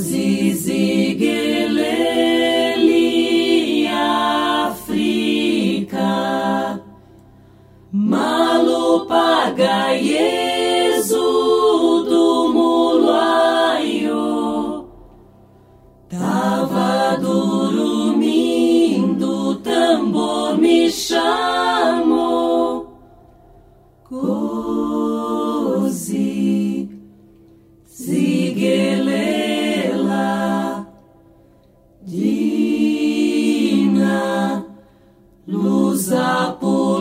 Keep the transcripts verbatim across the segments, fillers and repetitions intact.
Zizigeleli Africa Malupaga Yesu do Mulaio tava dormindo, tambor me chamou Cozi Zigelela Dina Luza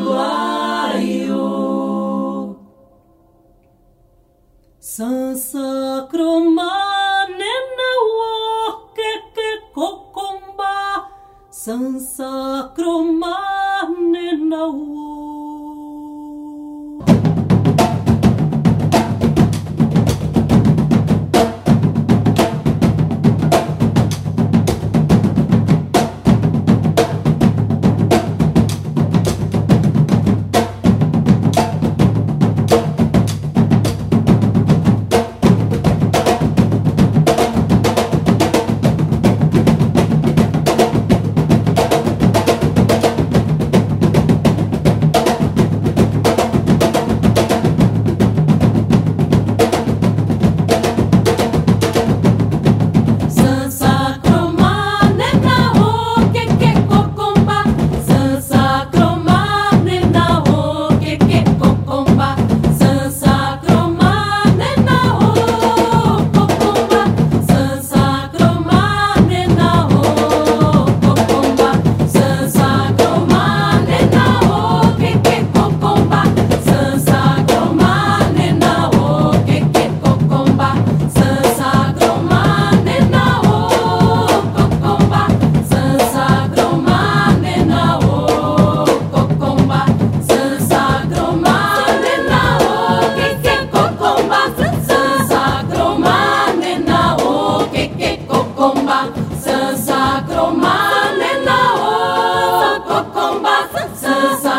Pulaio Sansa Cromane na Keke Kokomba Sansa Cromane na Sansa Cromane na o Kokomba Sansa